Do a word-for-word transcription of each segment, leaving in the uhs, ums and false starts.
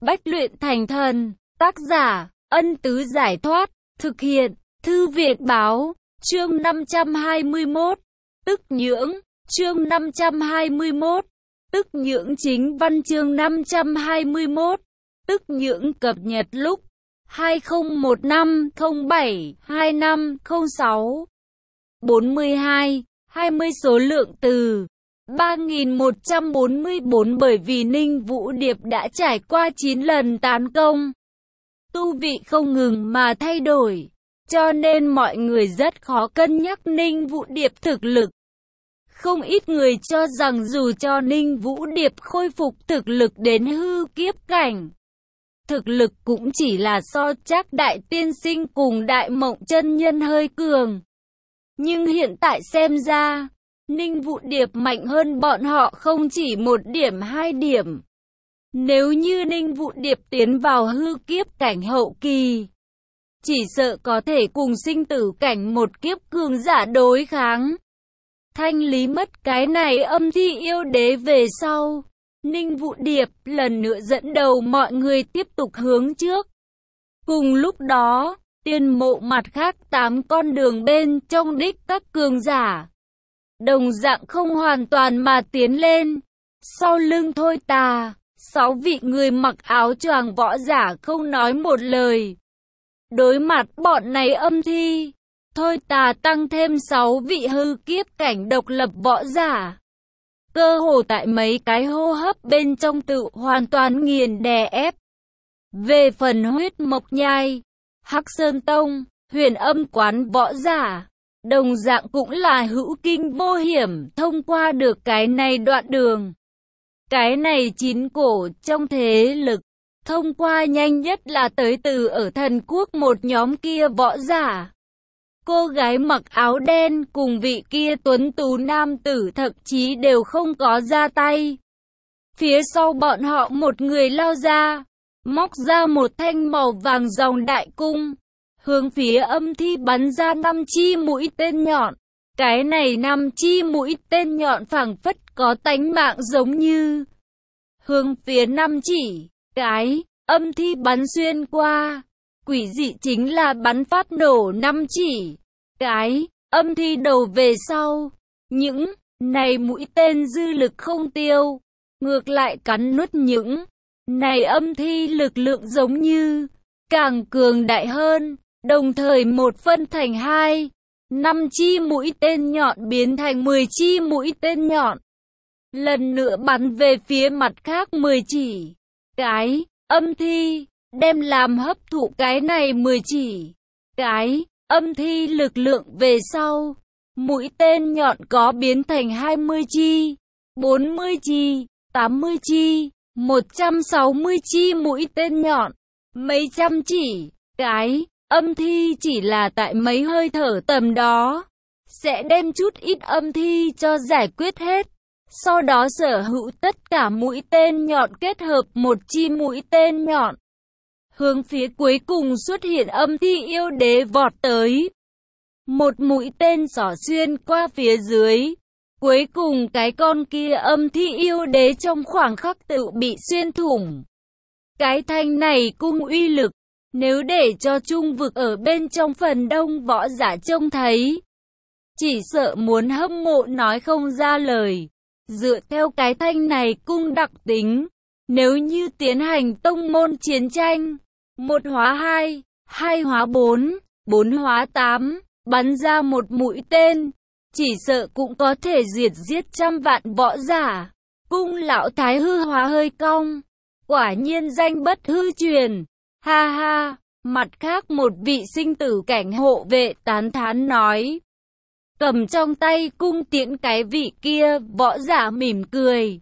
Bách luyện thành thần. Tác giả, Ân Tứ Giải Thoát. Thực hiện, Thư viện Báo. Chương năm trăm hai mươi mốt. Tức nhưỡng. Chương năm trăm hai mươi mốt. Tức nhưỡng chính văn chương năm trăm hai mươi mốt. Tức nhưỡng cập nhật lúc hai không một năm không bảy hai năm không sáu. bốn mươi hai, hai mươi số lượng từ ba nghìn một trăm bốn mươi bốn. Bởi vì Ninh Vũ Điệp đã trải qua chín lần tán công, tu vị không ngừng mà thay đổi, cho nên mọi người rất khó cân nhắc Ninh Vũ Điệp thực lực. Không ít người cho rằng dù cho Ninh Vũ Điệp khôi phục thực lực đến hư kiếp cảnh, thực lực cũng chỉ là so Trác Đại Tiên Sinh cùng Đại Mộng chân nhân hơi cường. Nhưng hiện tại xem ra, Ninh Vũ Điệp mạnh hơn bọn họ không chỉ một điểm hai điểm. Nếu như Ninh Vũ Điệp tiến vào hư kiếp cảnh hậu kỳ, chỉ sợ có thể cùng sinh tử cảnh một kiếp cường giả đối kháng. Thanh lý mất cái này âm thi yêu đế về sau, Ninh Vũ Điệp lần nữa dẫn đầu mọi người tiếp tục hướng trước. Cùng lúc đó, Tiên Mộ mặt khác tám con đường bên trong đích các cường giả đồng dạng không hoàn toàn mà tiến lên. Sau lưng Thôi Tà, sáu vị người mặc áo choàng võ giả không nói một lời. Đối mặt bọn này âm thi, Thôi Tà tăng thêm sáu vị hư kiếp cảnh độc lập võ giả. Cơ hồ tại mấy cái hô hấp bên trong tự hoàn toàn nghiền đè ép. Về phần Huyết Mộc Nhai, Hắc Sơn Tông, Huyền Âm Quán võ giả, đồng dạng cũng là hữu kinh vô hiểm thông qua được cái này đoạn đường. Cái này chín cổ trong thế lực, thông qua nhanh nhất là tới từ ở thần quốc một nhóm kia võ giả. Cô gái mặc áo đen cùng vị kia tuấn tú nam tử thậm chí đều không có ra tay. Phía sau bọn họ một người lao ra, móc ra một thanh màu vàng ròng đại cung, hướng phía âm thi bắn ra năm chi mũi tên nhọn. Cái này năm chi mũi tên nhọn phảng phất có tánh mạng giống như. Hướng phía năm chỉ, cái, âm thi bắn xuyên qua. Quỷ dị chính là bắn phát nổ năm chỉ, cái, âm thi đầu về sau. Những này mũi tên dư lực không tiêu, ngược lại cắn nuốt những này âm thi lực lượng giống như càng cường đại hơn. Đồng thời một phân thành hai, năm chi mũi tên nhọn biến thành mười chi mũi tên nhọn. Lần nữa bắn về phía mặt khác mười chỉ, cái, âm thi, đem làm hấp thụ cái này mười chỉ, cái, âm thi lực lượng về sau. Mũi tên nhọn có biến thành hai mươi chi, bốn mươi chi, tám mươi chi, một trăm sáu mươi chi mũi tên nhọn, mấy trăm chỉ, cái. Âm thi chỉ là tại mấy hơi thở tầm đó, sẽ đem chút ít âm thi cho giải quyết hết. Sau đó sở hữu tất cả mũi tên nhọn kết hợp một chi mũi tên nhọn. Hướng phía cuối cùng xuất hiện âm thi yêu đế vọt tới. Một mũi tên xỏ xuyên qua phía dưới. Cuối cùng cái con kia âm thi yêu đế trong khoảng khắc tự bị xuyên thủng. Cái thanh này cung uy lực, nếu để cho trung vực ở bên trong phần đông võ giả trông thấy, chỉ sợ muốn hâm mộ nói không ra lời. Dựa theo cái thanh này cung đặc tính, nếu như tiến hành tông môn chiến tranh, một hóa hai, hai hóa bốn, bốn hóa tám, bắn ra một mũi tên, chỉ sợ cũng có thể diệt giết trăm vạn võ giả. Cung lão thái hư hóa hơi cong, quả nhiên danh bất hư truyền. Ha ha, mặt khác một vị sinh tử cảnh hộ vệ tán thán nói. Cầm trong tay cung tiễn cái vị kia, võ giả mỉm cười.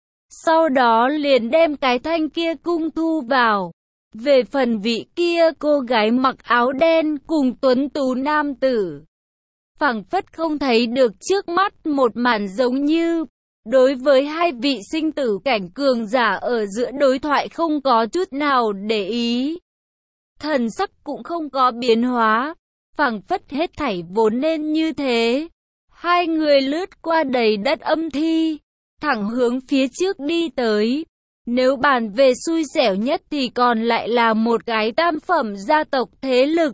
Sau đó liền đem cái thanh kia cung thu vào. Về phần vị kia cô gái mặc áo đen cùng tuấn tú nam tử, phảng phất không thấy được trước mắt một màn giống như. Đối với hai vị sinh tử cảnh cường giả ở giữa đối thoại không có chút nào để ý. Thần sắc cũng không có biến hóa, phảng phất hết thảy vốn nên như thế. Hai người lướt qua đầy đất âm thi, thẳng hướng phía trước đi tới. Nếu bàn về xui xẻo nhất thì còn lại là một cái tam phẩm gia tộc thế lực.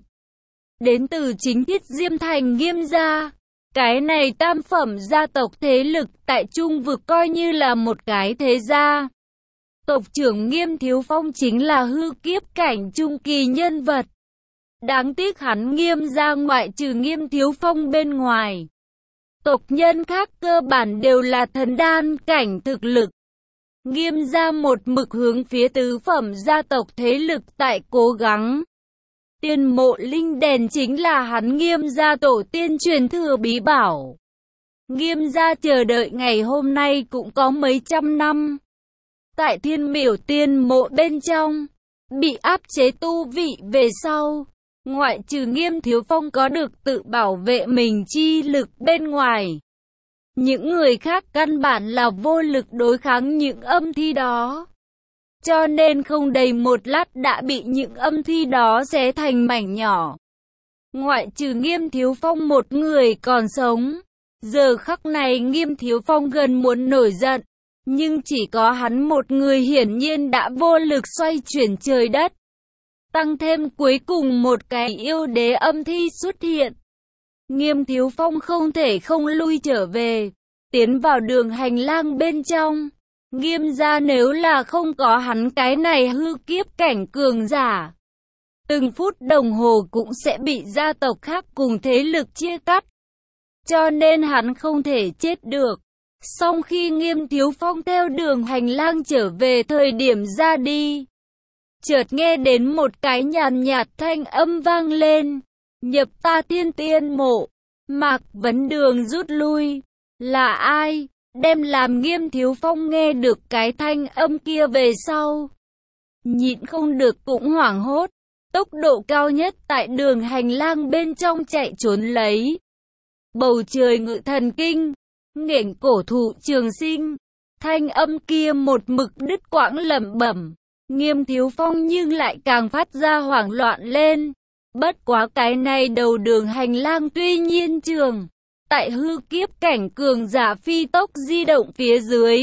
Đến từ chính Thiết Diêm Thành Nghiêm gia. Cái này tam phẩm gia tộc thế lực tại Trung vực coi như là một cái thế gia. Tộc trưởng Nghiêm Thiếu Phong chính là hư kiếp cảnh trung kỳ nhân vật. Đáng tiếc hắn Nghiêm gia ngoại trừ Nghiêm Thiếu Phong bên ngoài, tộc nhân khác cơ bản đều là thần đan cảnh thực lực. Nghiêm gia một mực hướng phía tứ phẩm gia tộc thế lực tại cố gắng. Tiên mộ linh đèn chính là hắn Nghiêm gia tổ tiên truyền thừa bí bảo. Nghiêm gia chờ đợi ngày hôm nay cũng có mấy trăm năm. Tại thiên miểu tiên mộ bên trong, bị áp chế tu vị về sau, ngoại trừ Nghiêm Thiếu Phong có được tự bảo vệ mình chi lực bên ngoài, những người khác căn bản là vô lực đối kháng những âm thi đó. Cho nên không đầy một lát đã bị những âm thi đó xé thành mảnh nhỏ. Ngoại trừ Nghiêm Thiếu Phong một người còn sống. Giờ khắc này Nghiêm Thiếu Phong gần muốn nổi giận. Nhưng chỉ có hắn một người hiển nhiên đã vô lực xoay chuyển trời đất. Tăng thêm cuối cùng một cái yêu đế âm thi xuất hiện. Nghiêm Thiếu Phong không thể không lui trở về, tiến vào đường hành lang bên trong. Nghiêm gia nếu là không có hắn cái này hư kiếp cảnh cường giả, từng phút đồng hồ cũng sẽ bị gia tộc khác cùng thế lực chia cắt. Cho nên hắn không thể chết được. Song khi Nghiêm Thiếu Phong theo đường hành lang trở về thời điểm ra đi, chợt nghe đến một cái nhàn nhạt thanh âm vang lên. Nhập ta thiên tiên mộ, Mạc Vấn Đường rút lui. Là ai? Đem làm Nghiêm Thiếu Phong nghe được cái thanh âm kia về sau, nhịn không được cũng hoảng hốt. Tốc độ cao nhất tại đường hành lang bên trong chạy trốn lấy. Bầu trời ngự thần kinh, nghển cổ thụ trường sinh. Thanh âm kia một mực đứt quãng lẩm bẩm. Nghiêm Thiếu Phong nhưng lại càng phát ra hoảng loạn lên. Bất quá cái này đầu đường hành lang tuy nhiên trường, tại hư kiếp cảnh cường giả phi tốc di động phía dưới,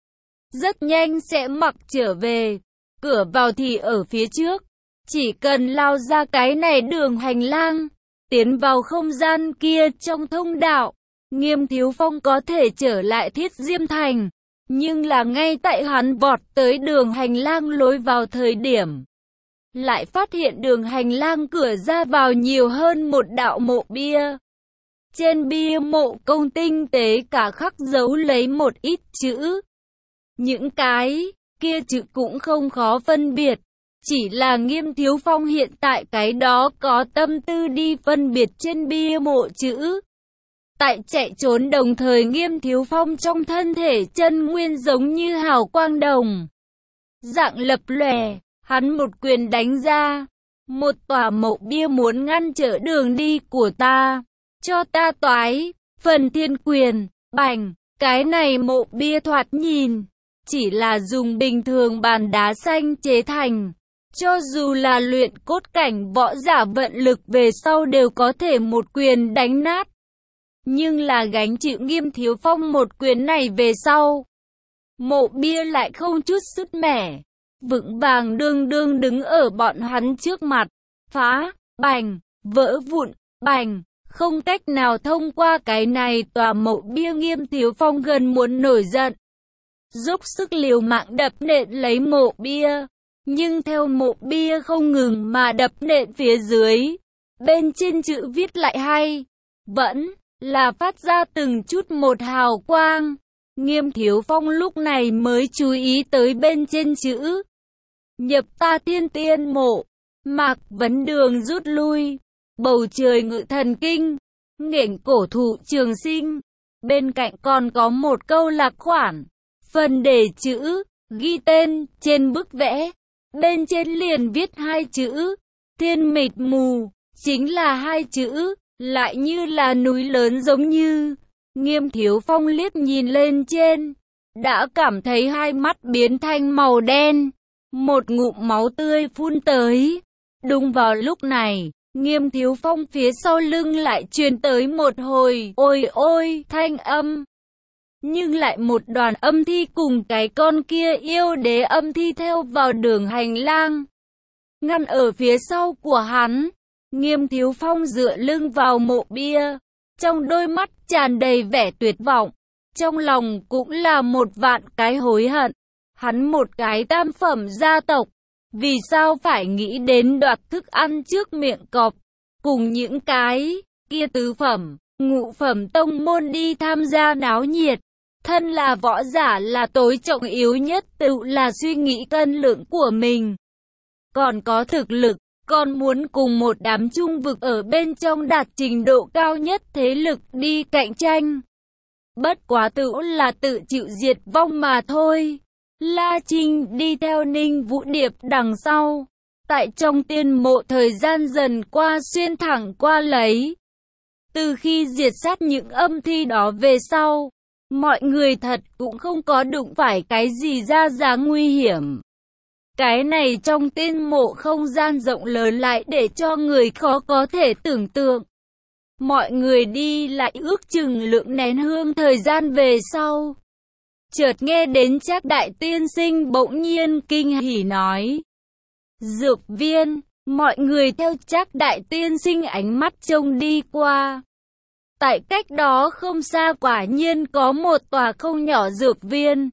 rất nhanh sẽ mặc trở về. Cửa vào thì ở phía trước. Chỉ cần lao ra cái này đường hành lang, tiến vào không gian kia trong thông đạo, Nghiêm Thiếu Phong có thể trở lại Thiết Diêm Thành. Nhưng là ngay tại hắn vọt tới đường hành lang lối vào thời điểm, lại phát hiện đường hành lang cửa ra vào nhiều hơn một đạo mộ bia. Trên bia mộ công tinh tế cả khắc dấu lấy một ít chữ. Những cái kia chữ cũng không khó phân biệt. Chỉ là Nghiêm Thiếu Phong hiện tại cái đó có tâm tư đi phân biệt trên bia mộ chữ. Tại chạy trốn đồng thời Nghiêm Thiếu Phong trong thân thể chân nguyên giống như hào quang đồng dạng lập lòe, hắn một quyền đánh ra. Một tòa mộ bia muốn ngăn trở đường đi của ta. Cho ta toái, phần thiên quyền, bành, cái này mộ bia thoạt nhìn, chỉ là dùng bình thường bàn đá xanh chế thành. Cho dù là luyện cốt cảnh võ giả vận lực về sau đều có thể một quyền đánh nát. Nhưng là gánh chịu Nghiêm Thiếu Phong một quyền này về sau, mộ bia lại không chút sứt mẻ, vững vàng đương đương đứng ở bọn hắn trước mặt. Phá, bành, vỡ vụn, bành, không cách nào thông qua cái này tòa mộ bia. Nghiêm Thiếu Phong gần muốn nổi giận, dốc sức liều mạng đập nện lấy mộ bia. Nhưng theo mộ bia không ngừng mà đập nện phía dưới, bên trên chữ viết lại hay, vẫn là phát ra từng chút một hào quang. Nghiêm Thiếu Phong lúc này mới chú ý tới bên trên chữ. Nhập ta thiên tiên mộ, Mạc Vấn Đường rút lui. Bầu trời ngự thần kinh, nghển cổ thụ trường sinh. Bên cạnh còn có một câu lạc khoản, phần đề chữ, ghi tên, trên bức vẽ. Bên trên liền viết hai chữ, thiên mịt mù, chính là hai chữ, lại như là núi lớn giống như. Nghiêm Thiếu Phong liếc nhìn lên trên, đã cảm thấy hai mắt biến thành màu đen, một ngụm máu tươi phun tới. Đúng vào lúc này, Nghiêm Thiếu Phong phía sau lưng lại truyền tới một hồi ôi ôi thanh âm. nhưng lại một đoàn âm thi cùng cái con kia yêu đế âm thi theo vào đường hành lang, ngăn ở phía sau của hắn. Nghiêm Thiếu Phong dựa lưng vào mộ bia, trong đôi mắt tràn đầy vẻ tuyệt vọng, trong lòng cũng là một vạn cái hối hận. Hắn một cái tam phẩm gia tộc, vì sao phải nghĩ đến đoạt thức ăn trước miệng cọp, cùng những cái kia tứ phẩm, ngũ phẩm tông môn đi tham gia náo nhiệt. Thân là võ giả là tối trọng yếu nhất tự là suy nghĩ cân lượng của mình. Còn có thực lực, còn muốn cùng một đám trung vực ở bên trong đạt trình độ cao nhất thế lực đi cạnh tranh. Bất quá tự là tự chịu diệt vong mà thôi. La Trinh đi theo Ninh Vũ Điệp đằng sau. Tại trong tiên mộ thời gian dần qua xuyên thẳng qua lấy. Từ khi diệt sát những âm thi đó về sau, mọi người thật cũng không có đụng phải cái gì ra dáng nguy hiểm. Cái này trong tiên mộ không gian rộng lớn lại để cho người khó có thể tưởng tượng. Mọi người đi lại ước chừng lượng nén hương thời gian về sau. Chợt nghe đến Trác đại tiên sinh bỗng nhiên kinh hỉ nói. Dược viên, mọi người theo Trác đại tiên sinh ánh mắt trông đi qua. Tại cách đó không xa quả nhiên có một tòa không nhỏ dược viên.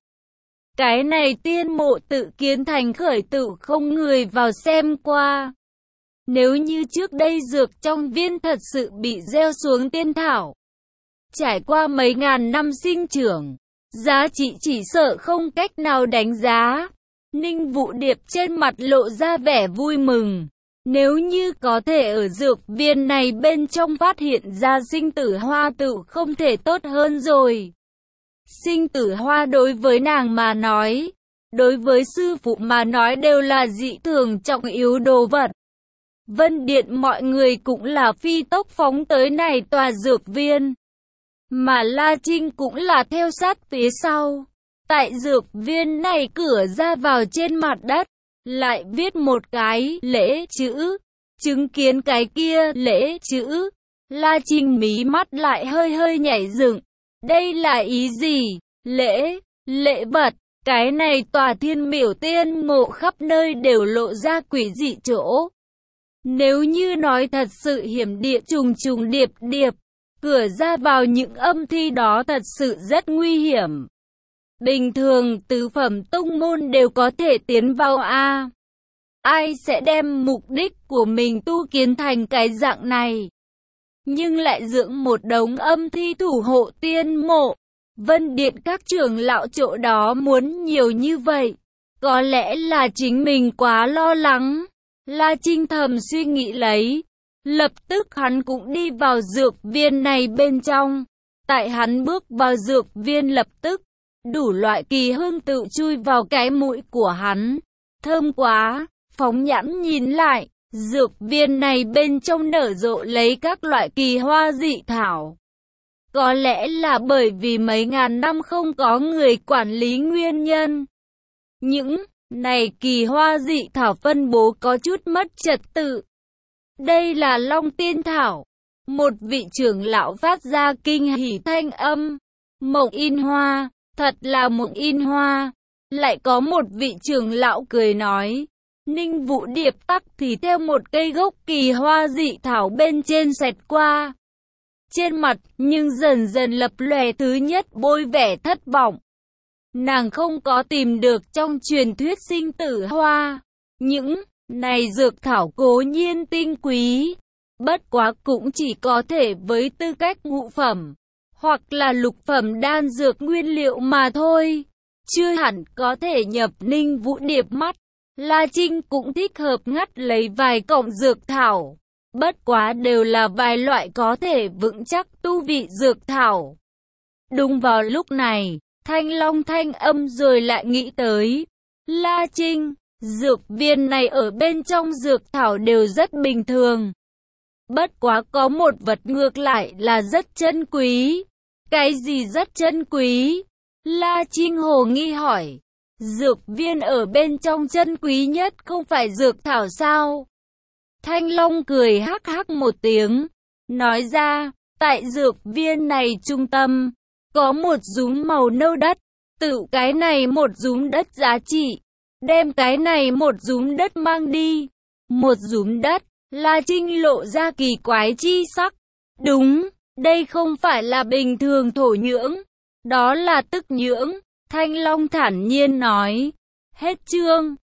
Cái này tiên mộ tự kiến thành khởi tự không người vào xem qua. Nếu như trước đây dược trong viên thật sự bị gieo xuống tiên thảo, trải qua mấy ngàn năm sinh trưởng, giá trị chỉ sợ không cách nào đánh giá. Ninh Vũ Điệp trên mặt lộ ra vẻ vui mừng. Nếu như có thể ở dược viên này bên trong phát hiện ra sinh tử hoa tự không thể tốt hơn rồi. Sinh tử hoa đối với nàng mà nói, đối với sư phụ mà nói đều là dị thường trọng yếu đồ vật. Vân Điện mọi người cũng là phi tốc phóng tới này tòa dược viên. Mà La Trinh cũng là theo sát phía sau. Tại dược viên này cửa ra vào trên mặt đất, lại viết một cái lễ chữ. Chứng kiến cái kia lễ chữ, La Trinh mí mắt lại hơi hơi nhảy dựng. Đây là ý gì? Lễ, lễ vật, cái này tòa thiên miểu tiên mộ khắp nơi đều lộ ra quỷ dị chỗ. Nếu như nói thật sự hiểm địa trùng trùng điệp điệp, cửa ra vào những âm thi đó thật sự rất nguy hiểm. Bình thường tứ phẩm tông môn đều có thể tiến vào a. Ai sẽ đem mục đích của mình tu kiến thành cái dạng này? Nhưng lại dưỡng một đống âm thi thủ hộ tiên mộ. Vân Điện các trưởng lão chỗ đó muốn nhiều như vậy, có lẽ là chính mình quá lo lắng. La Trinh thầm suy nghĩ lấy. Lập tức hắn cũng đi vào dược viên này bên trong. Tại hắn bước vào dược viên lập tức, đủ loại kỳ hương tự chui vào cái mũi của hắn. Thơm quá, phóng nhãn nhìn lại, dược viên này bên trong nở rộ lấy các loại kỳ hoa dị thảo. Có lẽ là bởi vì mấy ngàn năm không có người quản lý nguyên nhân. Những này kỳ hoa dị thảo phân bố có chút mất trật tự. Đây là Long Tiên Thảo. Một vị trưởng lão phát ra kinh hỉ thanh âm. Mộng in hoa, thật là mộng in hoa. Lại có một vị trưởng lão cười nói. Ninh Vũ Điệp tắc thì theo một cây gốc kỳ hoa dị thảo bên trên xẹt qua. Trên mặt nhưng dần dần lập lòe thứ nhất bôi vẻ thất vọng. Nàng không có tìm được trong truyền thuyết sinh tử hoa. Những này dược thảo cố nhiên tinh quý, bất quá cũng chỉ có thể với tư cách ngũ phẩm, hoặc là lục phẩm đan dược nguyên liệu mà thôi. Chưa hẳn có thể nhập Ninh Vũ Điệp mắt. La Trinh cũng thích hợp ngắt lấy vài cọng dược thảo. Bất quá đều là vài loại có thể vững chắc tu vị dược thảo. Đúng vào lúc này, Thanh Long thanh âm rồi lại nghĩ tới. La Trinh, dược viên này ở bên trong dược thảo đều rất bình thường. Bất quá có một vật ngược lại là rất chân quý. Cái gì rất chân quý? La Trinh hồ nghi hỏi. Dược viên ở bên trong chân quý nhất không phải dược thảo sao? Thanh Long cười hắc hắc một tiếng, nói ra, tại dược viên này trung tâm, có một dúm màu nâu đất, tự cái này một dúm đất giá trị, đem cái này một dúm đất mang đi. Một dúm đất, La Trinh lộ ra kỳ quái chi sắc. Đúng, đây không phải là bình thường thổ nhưỡng, đó là tức nhưỡng, Thanh Long thản nhiên nói. Hết chương.